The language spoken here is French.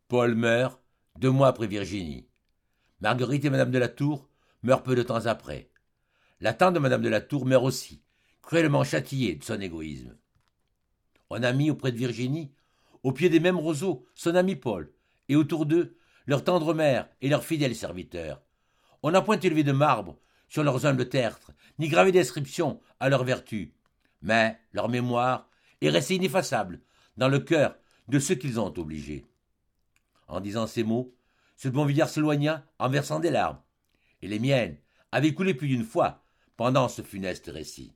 Paul meurt 2 mois après Virginie. Marguerite et Madame de la Tour meurent peu de temps après. La tante de Madame de la Tour meurt aussi, cruellement châtiée de son égoïsme. On a mis auprès de Virginie, au pied des mêmes roseaux, son ami Paul, et autour d'eux, leur tendre mère et leurs fidèles serviteurs. On n'a point élevé de marbre sur leurs humbles tertres, ni gravé d'inscriptions à leur vertu, mais leur mémoire est restée ineffaçable dans le cœur de ceux qu'ils ont obligés. En disant ces mots, ce bon vieillard s'éloigna en versant des larmes, et les miennes avaient coulé plus d'une fois pendant ce funeste récit.